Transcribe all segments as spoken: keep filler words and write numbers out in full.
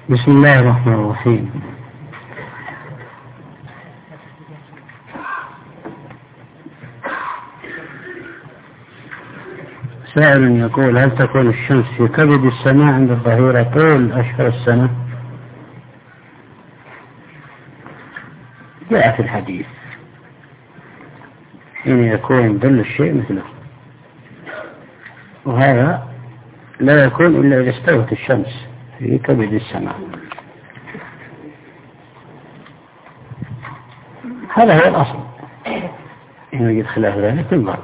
بسم الله الرحمن الرحيم. سائل يقول: هل تكون الشمس في كبد السماء عند الظهيرة طول أشهر السنة؟ جاء في الحديث حين يكون ظل الشيء مثله، وهذا لا يكون إلا إذا استوت الشمس في كبد السماء. هذا هو الأصل، إن يوجد خلاف ذلك ينظر.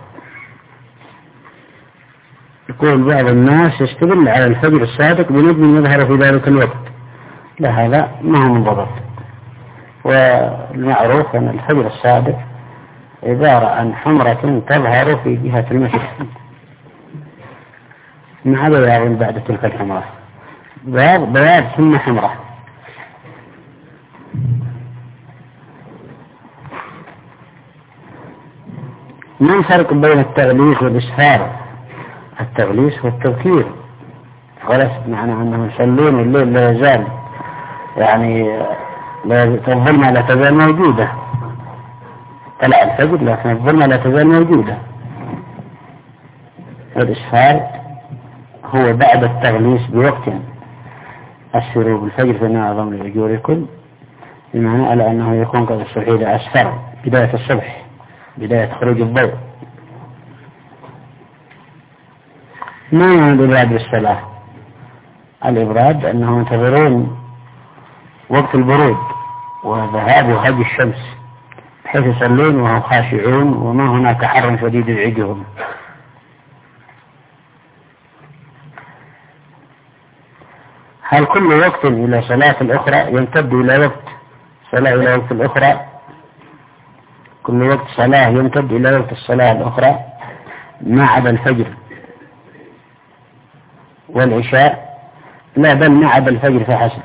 يقول بعض الناس يستدل على الفجر الصادق بنجم يظهر في ذلك الوقت. لا، هذا ما هو منضبط. والمعروف أن الفجر الصادق عبارة عن حمرة تظهر في جهة المشرق مع بياض بعد تلك الحمرة، بياض بياض ثم حمرة. ما الفرق بين التغليس والإسفار؟ التغليس هو التبكير، وليس معنى أنهم يصلون الليل لا يزال يعني الظلمة لا تزال موجودة، طلع الفجر لكن الظلمة لا تزال موجودة. والإسفار هو بعد التغليس بوقت: أسفروا بالفجر فإنه أعظم لأجوركم، بمعنى على أنه يكون قد الصحيح أسفر بداية الصبح، بداية خروج الضوء. ما يعني الإبراد بالصلاة؟ الإبراد أنهم ينتظرون وقت البرود وذهاب وهج الشمس بحيث يصلون وهم خاشعون وما هناك حر شديد يعجهم. هل كل وقت إلى صلاة الأخرى يمتد إلى وقت صلاة إلى وقت الأخرى؟ كل وقت صلاة يمتد إلى وقت الصلاة الأخرى ما عدا الفجر والعشاء؟ لا، بل ما عدا الفجر فحسب.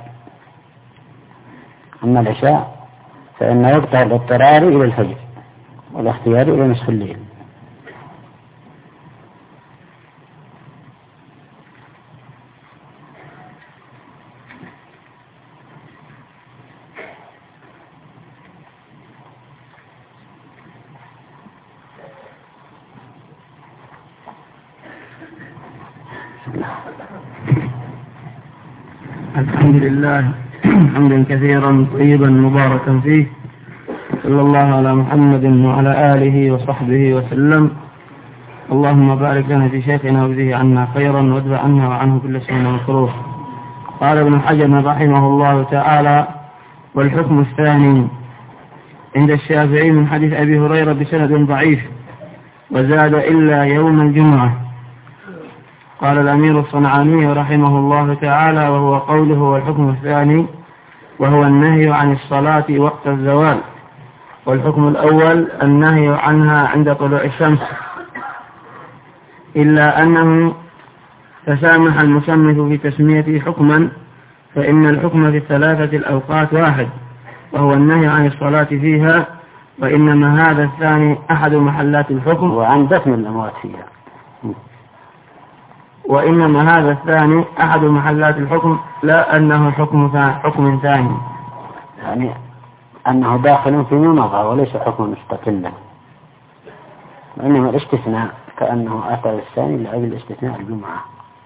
أما العشاء فإن وقتها الاضطراري إلى الفجر والاختياري إلى نصف الليل. الحمد لله حمدا كثيرا طيبا مباركا فيه، صلى الله على محمد وعلى آله وصحبه وسلم. اللهم بارك لنا في شيخنا وجزه عنا خيرا وادفع عنا وعنه كل شيء مكروه. قال ابن حجر رحمه الله تعالى: والحكم الثاني عند الشافعي من حديث أبي هريرة بسند ضعيف، وزاد إلا يوم الجمعة. قال الأمير الصنعاني رحمه الله تعالى: وهو قوله والحكم الثاني، وهو النهي عن الصلاة وقت الزوال. والحكم الأول النهي عنها عند طلوع الشمس، إلا أنه تسامح المصنف في تسميته حكما، فإن الحكم في الثلاثة الأوقات واحد، وهو النهي عن الصلاة فيها، وإنما هذا الثاني أحد محلات الحكم وعن دفن الأموات فيها. وإنما هذا الثاني أحد محلات الحكم، لا أنه حكم حكم ثاني، يعني أنه داخل في مناظرة وليس حكم مستقلا، وإنما الاستثناء كأنه أتى الثاني لأجل استثناء الجمعة.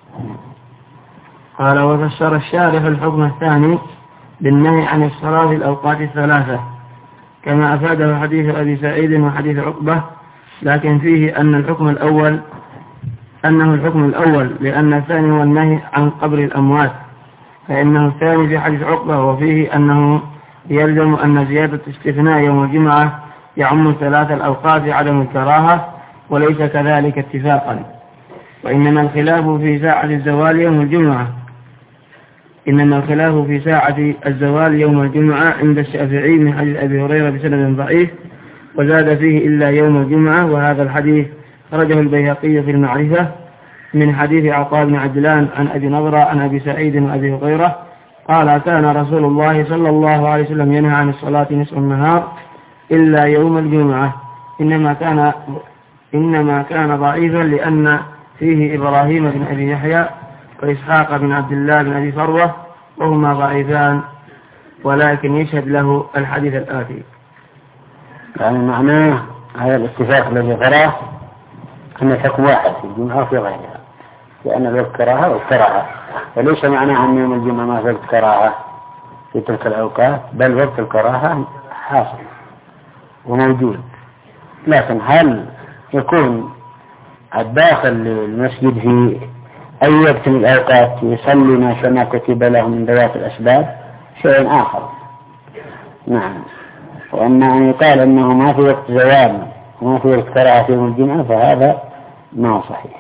قال: وفسر الشارح الحكم الثاني بالنهي عن الصلاة في الأوقات الثلاثة، كما أفاده حديث أبي سعيد وحديث عقبة، لكن فيه أن الحكم الأول أنه الحكم الأول، لأن الثاني هو النهي عن قبر الأموات، فإنه الثاني في حديث عقبة، وفيه أنه يلزم أن زيادة استثناء يوم الجمعة يعم ثلاث الأوقات عدم الكراهة، وليس كذلك اتفاقا. وإنما الخلاف في ساعة الزوال يوم الجمعة إنما الخلاف في ساعة الزوال يوم الجمعة عند الشافعي من حديث أبي هريرة بسند ضعيف، وزاد فيه إلا يوم الجمعة. وهذا الحديث خرجه البيهقي في المعرفة من حديث عطاء بن عجلان عن أبي نضرة عن أبي سعيد وأبي هريرة قال: كان رسول الله صلى الله عليه وسلم ينهى عن الصلاة نصف النهار إلا يوم الجمعة. إنما كان إنما كان ضعيفا لأن فيه إبراهيم بن أبي يحيى وإسحاق بن عبد الله بن أبي فروة وهما ضعيفان، ولكن يشهد له الحديث الآتي. يعني معناه هذا الاتفاق الذي ذكره أن الحكم واحد في الجمعة وفي غيرها، لأن الوقت كراهة والكراهة، وليس معناه أن يوم الجمعة ما في وقت كراهة في تلك الأوقات، بل وقت الكراهة حاصل وموجود. لكن هل يكون الداخل للمسجد في أي وقت من الأوقات يصلي ما شاء ما كتب له من ذوات الأسباب شيء آخر. نعم. وأما أن يقال أنه ما في وقت زوال وما في وقت كراهة في يوم الجمعة فهذا ما صحيح.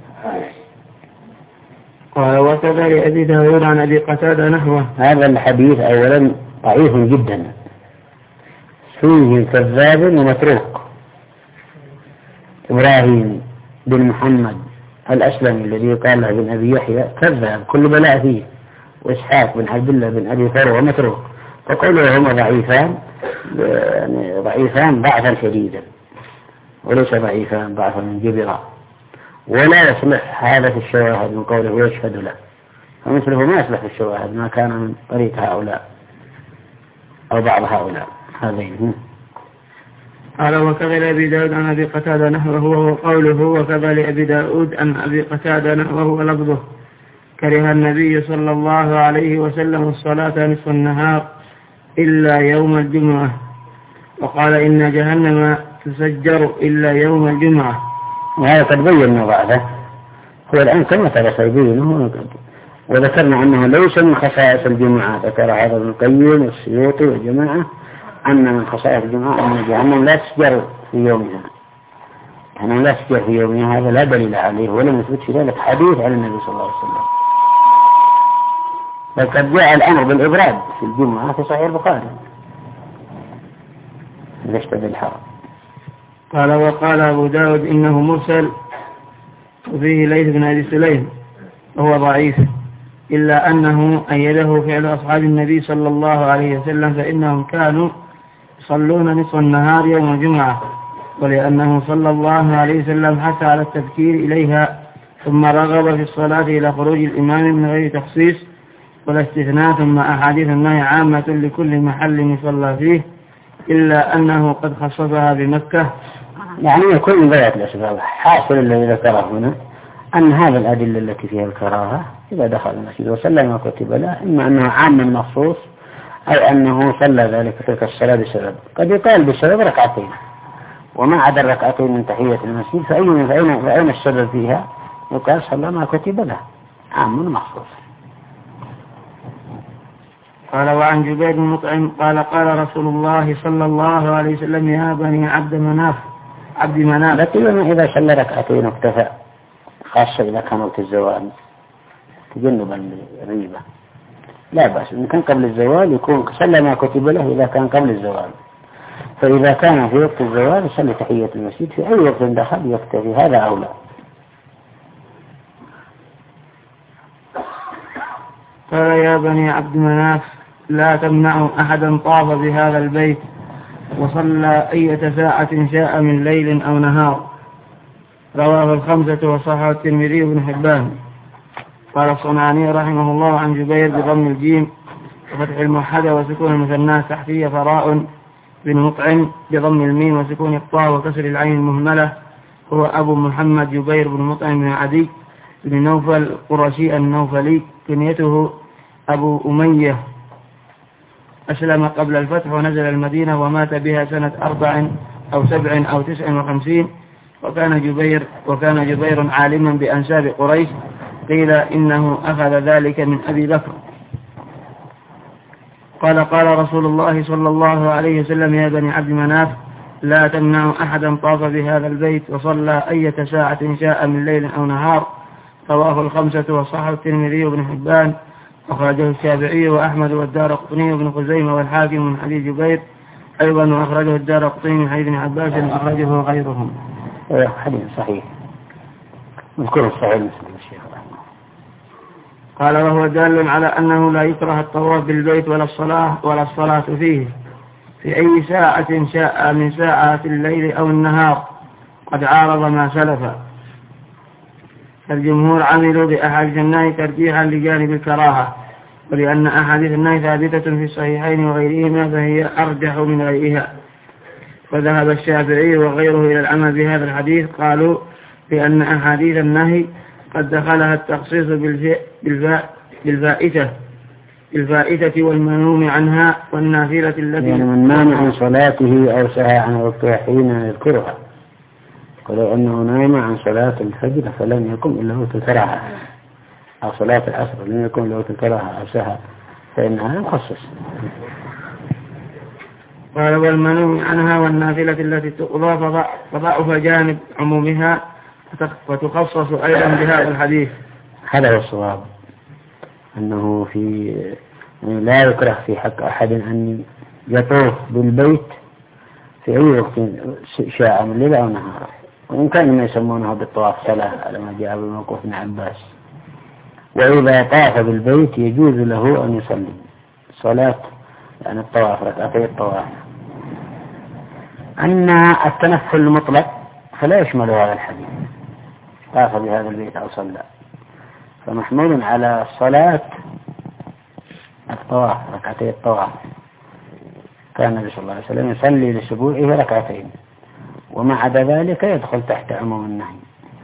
قال وكذا لأبي داود عن أبي قتادة نحوه. هذا الحديث أولا ضعيف جدا، فيه كذاب ومتروك. إبراهيم بن محمد الأسلمي الذي قال له بن أبي يحيى كذاب كل بلاء فيه، وإسحاق بن عبد الله بن أبي فروة متروك، فقولوا هما ضعيفان، يعني ضعيفان ضعفا شديدا، وليس ضعيفان ضعفا من جبرا، ولا يصلح هذا في الشواهد من قوله ويشهد له، فمثله ما يصلح في الشواهد ما كان من طريق هؤلاء أو بعض هؤلاء هذين. قال وكذا لأبي داود عن أبي قتادة نحوه وهو قوله وكذا لأبي داود عن أبي قتادة نحوه ولفظه كره النبي صلى الله عليه وسلم الصلاة نصف النهار إلا يوم الجمعة، وقال إن جهنم تسجر إلا يوم الجمعة. وهذا قد بيّن بعده، هو الآن كما ترى سيبينه، وذكرنا أنه ليس من خصائص الجمعة، ذكر هذا ابن القيم والسيوطي والجماعة أن من خصائص الجمعة أن جهنم لا تسجر في يومها، جهنم لا تسجر في يومها، هذا لا دليل عليه ولم يثبت في ذلك حديث عن النبي صلى الله عليه وسلم. وقد جاء الأمر بالإبراد في الجمعة في صحيح البخاري ليش بالحرام. قال وقال أبو داود إنه مرسل وفيه ليث بن أبي سليم وهو ضعيف، إلا أنه أيده فعل أصحاب النبي صلى الله عليه وسلم، فإنهم كانوا يصلون نصف النهار يوم الجمعة، ولأنه صلى الله عليه وسلم حث على التبكير إليها، ثم رغب في الصلاة إلى خروج الإمام من غير تخصيص ولا استثناء، ثم أحاديث النهي عامة لكل محل يصلى فيه، إلا أنه قد خصصها بمكة. يعني يكون من ذات الأسباب. حاصل الذي ذكره هنا أن هذه الأدلة التي فيها الكراهة إذا دخل المسجد وصلى ما كتب له، إما أنه عام مخصوص أو أنه صلى ذلك تلك الصلاة بسبب، قد يقال بسبب ركعتين وما عدا الركعتين من تحية المسجد فأين فأين فأين السبب فيها؟ يقال صلى ما كتب له، عام مخصوص. قال وعن جبير بن مطعم قال قال رسول الله صلى الله عليه وسلم يا بني عبد مناف عبد مناف. لكن إذا صلى ركعتين واكتفى، خاصة إذا كان وقت الزوال تجنبا الريبة لا بأس، إن كان قبل الزوال يكون صلى ما كتب له إذا كان قبل الزوال، فإذا كان في وقت الزوال يصلي تحية المسجد في أي وقت دخل يكتفي، هذا أولى. قال يا بني عبد مناف لا تمنعوا أحدا طاف بهذا البيت وصلى أية ساعة شاء من ليل أو نهار، رواه الخمسة وصححه الترمذي بن حبان. قال الصنعاني رحمه الله عن جبير بضم الجيم وفتح الموحدة وسكون المثنى تحتية فراء بن مطعم بضم الميم وسكون الطاء وكسر العين المهملة، هو أبو محمد جبير بن مطعم بن عدي بن نوفل قرشي النوفلي، كنيته أبو أمية، أسلم قبل الفتح ونزل المدينة ومات بها سنة أربع أو سبع أو تسع وخمسين، وكان جبير وكان جبير عالما بأنساب قريش، قيل إنه أخذ ذلك من أبي بكر. قال قال رسول الله صلى الله عليه وسلم يا بني عبد مناف لا تمنعوا أحدا طاف بهذا البيت وصلى أية ساعة شاء من ليل أو نهار، رواه الخمسة وصححه الترمذي بن حبان، أخرجه الشافعي وأحمد والدارقطني وابن خزيمة والحاكم من حديث جبير أيضا، وأخرجه الدارقطني من حديث ابن عباس أخرجه غيرهم. حديث صحيح نذكره صحيح مسلم الشيخ. قال وهو دال على أنه لا يكره الطواف بالبيت ولا الصلاة ولا الصلاة فيه في أي ساعة شاء من ساعات الليل أو النهار، قد عارض ما سلف. الجمهور عملوا بأحاديث النهي ترجيحا لجانب الكراهة، ولأن أحاديث النهي ثابتة في الصحيحين وغيرهما فهي أرجح من غيرها. فذهب الشافعي وغيره إلى العمل بهذا الحديث، قالوا بأن أحاديث النهي قد دخلها التخصيص بالفائتة بالفائتة والمنوم عنها والنافلة التي يعني من نام عن صلاته أو سهى عن وقتها حين يذكرها، ولو أنه نام عن صلاة الفجر فلم يكن إلا هو تذكرها، أو صلاة العصر لم يكن إلا هو تذكرها أو سهى، فإنها مخصص. قال والمنوم عنها والنافلة التي تقضى فضعف جانب عمومها وتخصص أيضا بهذا الحديث. هذا هو الصواب، أنه في لا يكره في حق أحد أن يطوف بالبيت في أي وقت شاء من ليل أو نهار، وإن كان ما يسمونه بالطواف صلاة على ما جاء بموقوف ابن عباس. وإذا طاف بالبيت يجوز له أن يصلي صلاة يعني الطواف ركعتي الطواف. أما التنفل المطلق فلا يشمل هذا الحديث، طاف بهذا البيت أو صلى، فمحمول على صلاة الطواف ركعتي الطواف. كان النبي صلى الله عليه وسلم يصلي لسبوعه ركعتين، وما عدا ذلك يدخل تحت عموم النهي،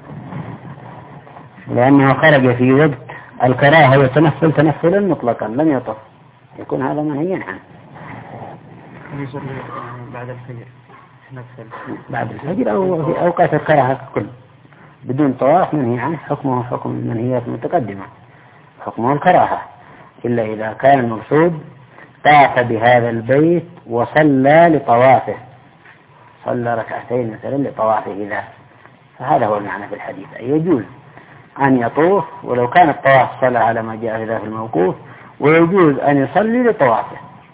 لأنه خرج في وقت الكراهة وتنفل تنفلا مطلقا لم يطف، يكون هذا منهيا عنه. يصلي بعد الفجر بعد الفجر أو في أوقات الكراهة كل بدون طواف منهي عنه، حكمه حكم المنهيات المتقدمة، حكمه الكراهة، إلا إذا كان المقصود طاف بهذا البيت وصلى لطوافه، صلى ركعتين مثلا لطوافه ذا، فهذا هو المعنى في الحديث، أي يجوز أن يطوف ولو كان الطواف صلى على ما جاء ذا في الموقوف، ويجوز أن يصلي لطوافه.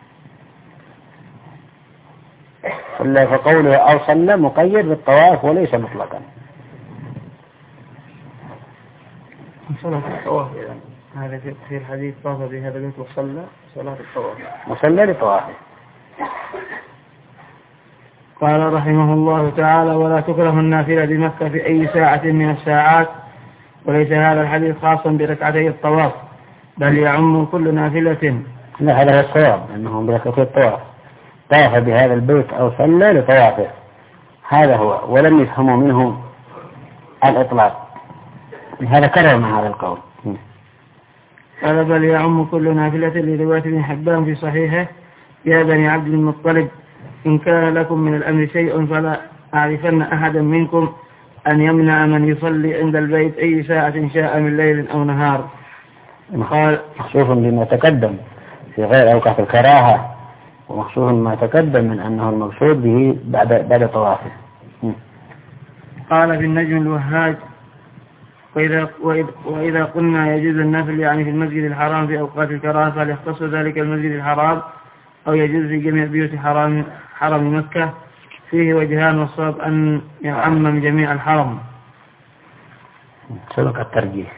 صلى فقوله أو صلى مقيد بالطواف وليس مطلقا. صلاة الطواف هذا في الحديث طاف بهذا البيت وصلى صلاة الطواف وصلى لطوافه. قال رحمه الله تعالى ولا تكره النافلة بمكة في أي ساعة من الساعات، وليس هذا الحديث خاصا بركعتي الطواف بل يعم كل نافلة. لا، هذا هو الصواب أنه بركعتي الطواف طاف بهذا البيت أو صلى لطوافه، هذا هو، ولم يفهموا منه الإطلاق، هذا كرر مع هذا القول. قال بل يعم كل نافلة لرواية ابن حبان في صحيحه يا بني عبد المطلب إن كان لكم من الأمر شيء فلا أعرفن أحدا منكم أن يمنع من يصلي عند البيت أي ساعة شاء من ليل أو نهار. قال مخصوص بما تقدم في غير أوقات الكراهة، ومخصوص ما تقدم من أنه المقصود به بعد بعد طوافه. قال في النجم الوهاج وإذا, وإذا, وإذا قلنا يجوز النفل يعني في المسجد الحرام في أوقات الكراهة فليختص ذلك المسجد الحرام أو يجوز في جميع بيوت حرام حرم مكة، فيه وجهان، والصواب أن يعمم جميع الحرم. سبق الترجيح.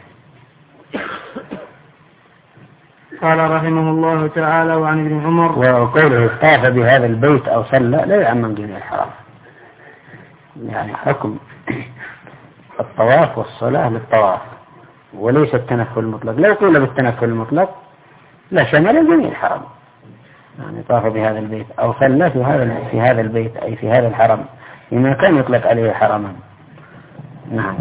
قال رحمه الله تعالى وعن ابن عمر وقوله طاف بهذا البيت أو صلى لا يعمم جميع الحرم، يعني حكم الطواف والصلاة للطواف وليس التنفل المطلق. لو قيل بالتنفل المطلق لا شمل جميع الحرم، يعني طاف بهذا البيت أو صلى في هذا في هذا البيت أي في هذا الحرم لما كان يطلق عليه حرما. نعم.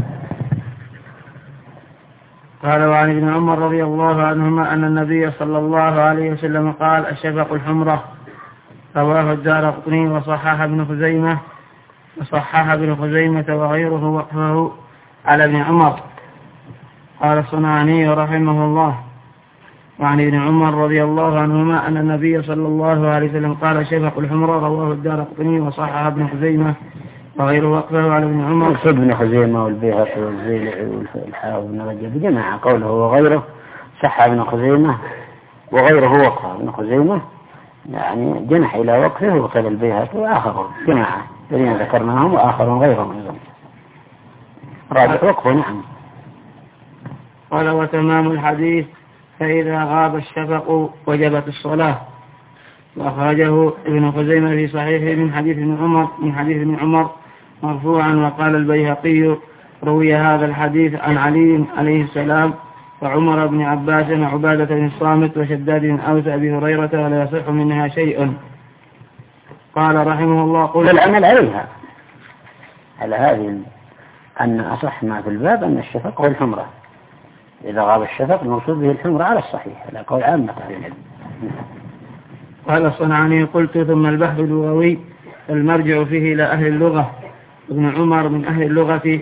قال وعن ابن عمر رضي الله عنهما أن النبي صلى الله عليه وسلم قال الشفق الحمرة، رواه الدارقطني وصححه ابن خزيمة وصححه ابن خزيمة وغيره وقفه على ابن عمر. قال الصنعاني رحمه الله وعن ابن عمر رضي الله عنهما أن النبي صلى الله عليه وسلم قال شفق الحمرة، رواه الدارقطني وصححه ابن خزيمة وغيره وقفه على ابن عمر. يقصد ابن خزيمة والبيهقي والزيلعي والحافظ بن رجب جماعة قوله وغيره، صح ابن خزيمة وغيره وقفه. ابن خزيمة يعني جنح إلى وقفه وقال البيهقي وآخرون جماعة الذين ذكرناهم وآخرون غيرهم أيضا رابط وقفه. نعم. قال وتمام الحديث فإذا غاب الشفق وجبت الصلاة، وأخرجه ابن خزيمة في صحيحه من حديث ابن عمر من حديث ابن عمر مرفوعا. وقال البيهقي روي هذا الحديث عن علي عليه السلام وعمر بن عباس وعبادة بن الصامت وشداد بن أوس أبي هريرة ولا يصح منها شيء. قال رحمه الله قل العمل عليها على هذه أن أصح ما في الباب أن الشفق هو الحمرة. إذا غاب الشفق المقصود به الحمرة على الصحيح على قول عامة أهل العلم. قال الصنعاني قلت ثم البحث اللغوي المرجع فيه إلى أهل اللغة. ابن عمر من أهل اللغة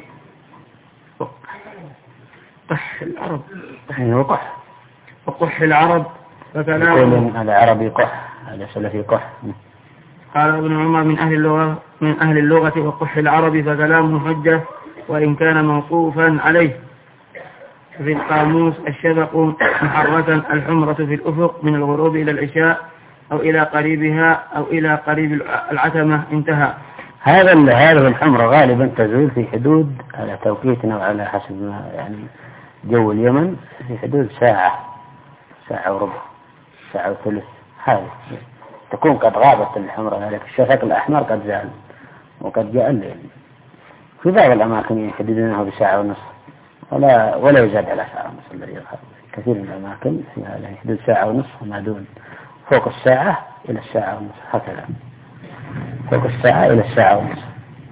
قح العرب وقح وقح العرب فكلام العربي قح هذا سلفي قح. قال ابن عمر من أهل اللغة من أهل اللغة وقح العرب فكلامه حجة وإن كان موقوفا عليه. في القاموس الشفق محرة الحمرة في الأفق من الغروب إلى العشاء أو إلى قريبها أو إلى قريب العتمة انتهى. هذا هذه الحمرة غالبا تزول في حدود على توقيتنا وعلى حسب ما يعني جو اليمن في حدود ساعة ساعة وربع ساعة وثلث هذه تكون قد غابت الحمرة. ذلك الشفق الأحمر قد زال وقد جاء الليل. في بعض الأماكن يحددونه بساعة ونصف ولا ولا يزاد على ساعة ونصف الذي يظهر. كثير من الأماكن فيها له حدود ساعة ونصف وما دون فوق الساعة إلى الساعة ونصف هكذا فوق الساعة إلى الساعة ونصف.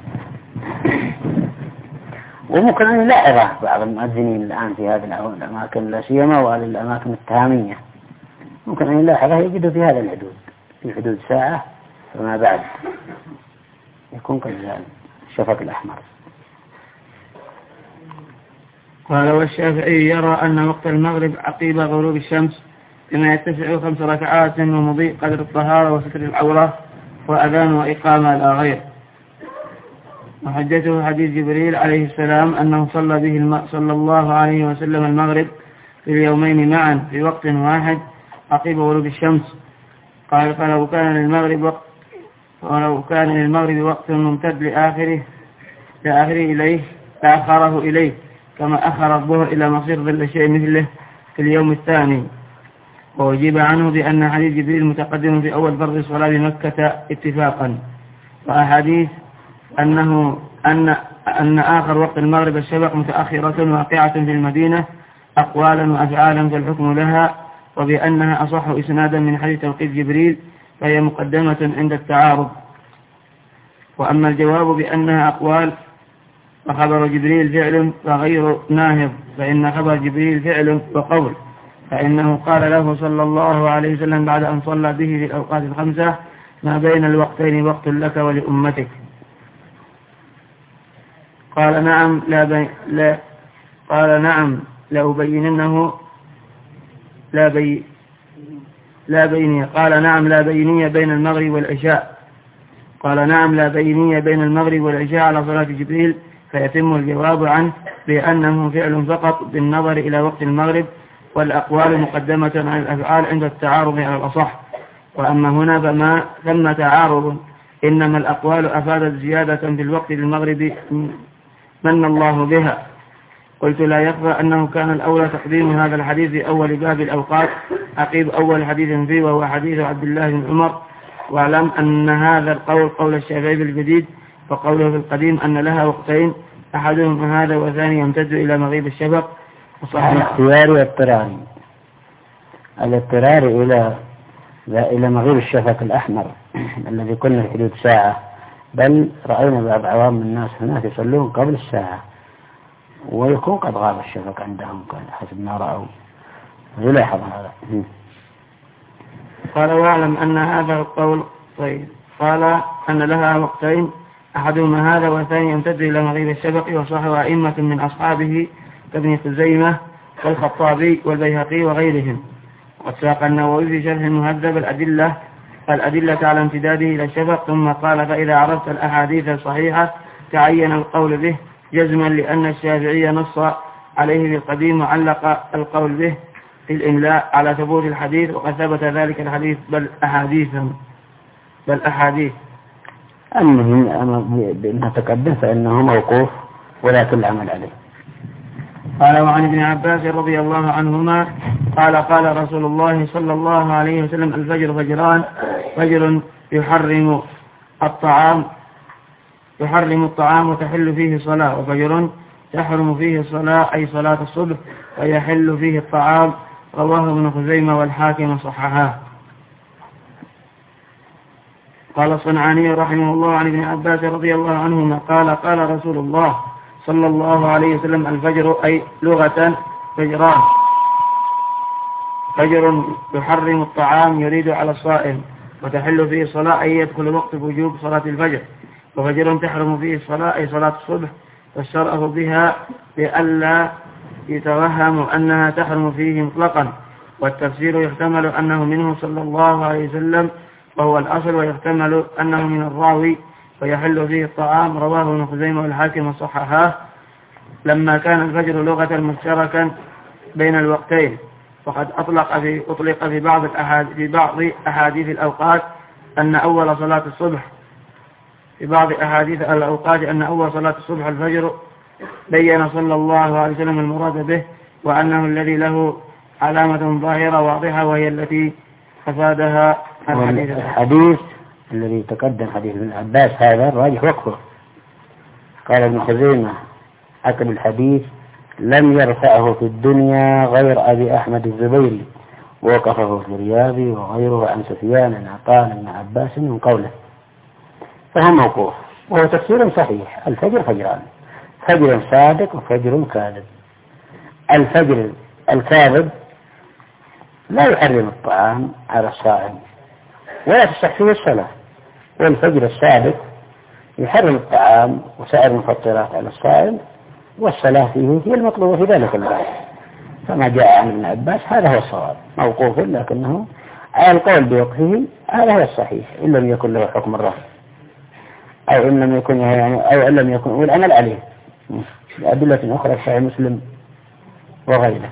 وممكن أن يلاحظه بعض المؤذنين الآن في هذه الأماكن لا سيما وهذه الأماكن التهامية ممكن أن يلاحظه يجده في هذا الحدود في حدود ساعة وما بعد يكون قد زال الشفق الأحمر. قال والشافعي يرى أن وقت المغرب عقيب غروب الشمس بما يتسع خمس ركعات ومضيء قدر الطهارة وستر العورة وأذان وإقامة لا غير. وحجته حديث جبريل عليه السلام أنه صلى به الم... صلى الله عليه وسلم المغرب في اليومين معا في وقت واحد عقيب غروب الشمس. قال فلو كان للمغرب وقت ولو كان للمغرب وقت ممتد لآخره لآخره إليه لأخره إليه كما أخر الظهر إلى مصير ظل شيء مثله في اليوم الثاني. وأجيب عنه بأن حديث جبريل متقدم في أول فرض الصلاة بمكة اتفاقا. وأحاديث أنه أن أن آخر وقت المغرب الشفق متأخرة واقعة في المدينة أقوالا وأفعالا فالحكم لها وبأنها أصح إسنادا من حديث توقيت جبريل فهي مقدمة عند التعارض. وأما الجواب بأنها أقوال فخبر جبريل فعل وغير ناهض فإن خبر جبريل فعل وقول فإنه قال له صلى الله عليه وسلم بعد أن صلى به في الأوقات الخمسة ما بين الوقتين وقت لك ولأمتك. قال نعم لا, بي لا قال نعم لأبيننه لا بي لا بينية قال نعم لا بينية بين المغرب والعشاء قال نعم لا بينية بين المغرب والعشاء على صلاة جبريل فيتم الجواب عنه بأنه فعل فقط بالنظر إلى وقت المغرب والأقوال مقدمة على الأفعال عند التعارض على الأصح. وأما هنا فما ثم تعارض إنما الأقوال أفادت زيادة في الوقت للمغرب من الله بها. قلت لا يخفى أنه كان الأولى تقديم هذا الحديث في أول باب الأوقات عقيب أول حديث فيه وهو حديث عبد الله بن عمر. واعلم أن هذا القول قول الشافعي بالجديد فقوله في القديم أن لها وقتين أحدهما هذا والثاني يمتد إلى مغيب الشفق. الاختياري واضطراري الاضطراري إلى إلى مغيب الشفق الأحمر الذي كنا في حدود ساعة بل رأينا بعض عوام الناس هناك يصلون قبل الساعة ويكون قد غاب الشفق عندهم حسب ما رأوا يلاحظ هذا. قال واعلم أن هذا القول طيب قال أن لها وقتين أحدهما هذا والثاني يمتد إلى مغيب الشفق وصحوا أئمة من أصحابه كابن خزيمة والخطابي والبيهقي وغيرهم. وساق النووي في شرح المهذب الأدلة الأدلة على امتداده إلى الشفق ثم قال فإذا عرفت الأحاديث الصحيحة تعين القول به جزما لأن الشافعي نص عليه في القديم وعلق القول به في الإملاء على ثبوت الحديث وقد ثبت ذلك الحديث بل أحاديثا بل أحاديث المهم بأنها تقدم فإنه موقوف ولكن العمل عليه. قال وعن ابن عباس رضي الله عنهما قال قال رسول الله صلى الله عليه وسلم الفجر فجران فجر يحرم الطعام يحرم الطعام وتحل فيه صلاة وفجر تحرم فيه الصلاة أي صلاة الصبح ويحل فيه الطعام. رواه ابن خزيمة والحاكم صححاه. قال الصنعاني رحمه الله عن ابن عباس رضي الله عنهما قال قال رسول الله صلى الله عليه وسلم الفجر أي لغة فجران: فجر يحرم الطعام يريد على الصائم، وتحل فيه الصلاة أي يدخل وقت وجوب صلاة الفجر، وفجر تحرم فيه الصلاة أي صلاة الصبح، والشرع بها لئلا يتوهم أنها تحرم فيه مطلقا، والتفسير يحتمل أنه منه صلى الله عليه وسلم وهو الأصل، ويحتمل أنه من الراوي ويحل فيه الطعام. رواه ابن خزيمة والحاكم وصححاه. لما كان الفجر لغة مشتركا بين الوقتين، فقد أطلق في أطلق في بعض الأحاديث في بعض أحاديث الأوقات أن أول صلاة الصبح في بعض أحاديث الأوقات أن أول صلاة الصبح الفجر. بين صلى الله عليه وسلم المراد به، وأنه الذي له علامة ظاهرة واضحة وهي التي أفادها الحديث. الحديث الذي تقدم حديث ابن عباس هذا الراجح وقفه. قال ابن خزيمة حكم الحديث لم يرفعه في الدنيا غير أبي أحمد الزبيري، ووقفه في الرياضي وغيره عن سفيان عن عطاء بن عباس من قوله، فهو موقوف وهو تفسير صحيح. الفجر فجران: فجر صادق وفجر كاذب. الفجر الكاذب لا يحرم الطعام على الصائم ولا تصح فيه الصلاة، والفجر الصادق يحرم الطعام وسائر المفطرات على الصائم، والصلاة فيه هي المطلوبة في ذلك الوقت. فما جاء عن ابن عباس هذا هو الصواب موقوف، لكنه على القول بوقفه هذا هو الصحيح، إن لم يكن له حكم الرفع أو إن لم يكن يعني أو إن لم يكن والعمل عليه بأدلة أخرى في مسلم وغيره.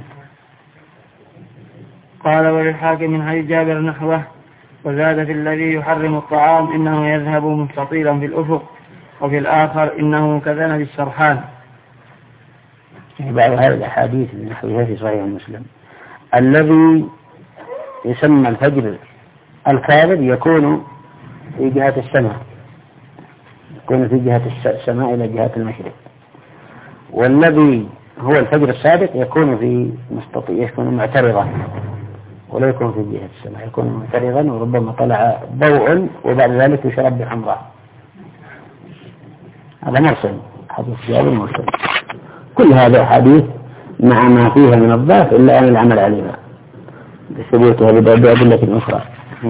قال وللحاكم من حديث جابر نحوه: وزاد في الذي يحرم الطعام إنه يذهب مستطيلا في الأفق، وفي الآخر إنه كذنب السرحان. بعض هذه الأحاديث من نحوها في صحيح مسلم. الذي يسمى الفجر الكاذب يكون في جهة السماء، يكون في جهة السماء إلى جهة المشرق، والذي هو الفجر الصادق يكون في مستطيل، يكون معترضا ولا يكون في جهة السماء، يكون معترضا وربما طلع ضوء وبعد ذلك يشرب بحمراء. هذا مرسل، حديث جابر مرسل. كل هذا حديث مع ما فيها من الضعف إلا أن العمل عليها بثبوتها بأدلة أخرى.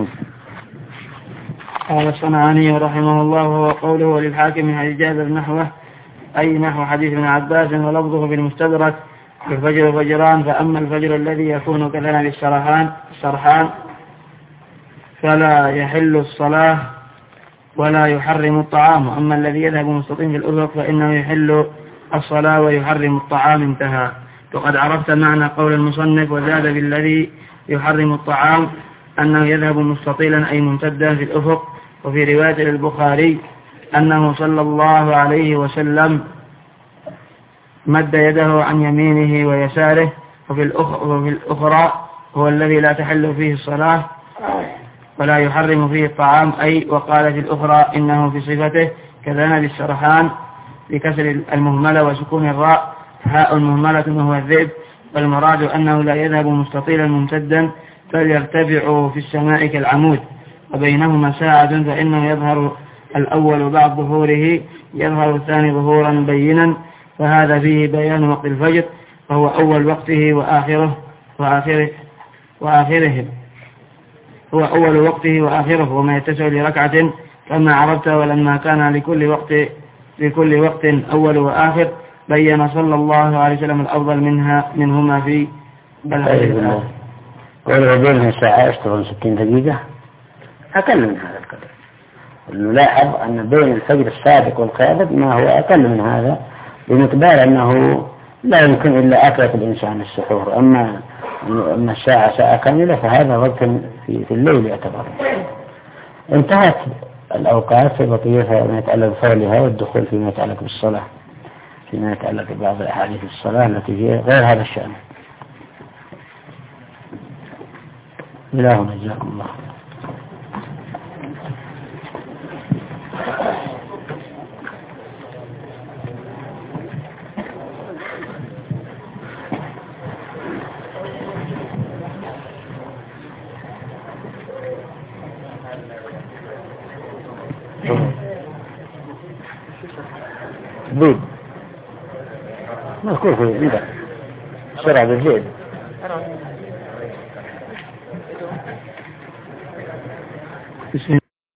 قال الصنعاني رحمه الله وهو قوله وللحاكم من حديث جابر نحوه أي نحو حديث ابن عباس، ولفظه بالمستدرك: الفجر فجران، فأما الفجر الذي يكون كذنب السرحان السرحان فلا يحل الصلاة ولا يحرم الطعام، أما الذي يذهب مستطيل في الأفق فإنه يحل الصلاة ويحرم الطعام. انتهى. وقد عرفت معنى قول المصنف وزاد بالذي يحرم الطعام أنه يذهب مستطيلا أي ممتدا في الأفق. وفي رواية البخاري أنه صلى الله عليه وسلم مد يده عن يمينه ويساره. وفي الأخرى هو الذي لا تحل فيه الصلاة ولا يحرم فيه الطعام أي. وقال في الأخرى إنه في صفته كذنب السرحان بكسر المهملة وسكون الراء هاء مهملة وهو الذئب، والمراد أنه لا يذهب مستطيلا ممتدا بل يرتفع في السماء كالعمود وبينهما ساعة، فإنه يظهر الأول بعد ظهوره يظهر الثاني ظهورا بينا، فهذا فيه بيان وقت الفجر وهو أول وقته وآخره وآخره وآخره هو أول وقته وآخره وما يتسع لركعة كما عرفت. ولما كان لكل وقت لكل وقت أول وآخر بين صلى الله عليه وسلم الأفضل منها منهما في الحديث الآخر. ولو بينها ساعة يشتغل ستين دقيقة أقل من هذا القدر. نلاحظ أن بين الفجر الصادق والكاذب ما هو أقل من هذا، بمقدار أنه لا يمكن إلا أكلة الإنسان السحور. أما أما الساعة ساعة كاملة فهذا وقت في, في الليل يعتبر. انتهت الأوقات في بقية ما يتعلق بفعلها والدخول فيما يتعلق بالصلاة، فيما يتعلق ببعض الأحاديث الصلاة التي هي غير هذا الشأن. إلهنا جزاكم الله. بيض مذكور في إذا شرع بالزيد. بسم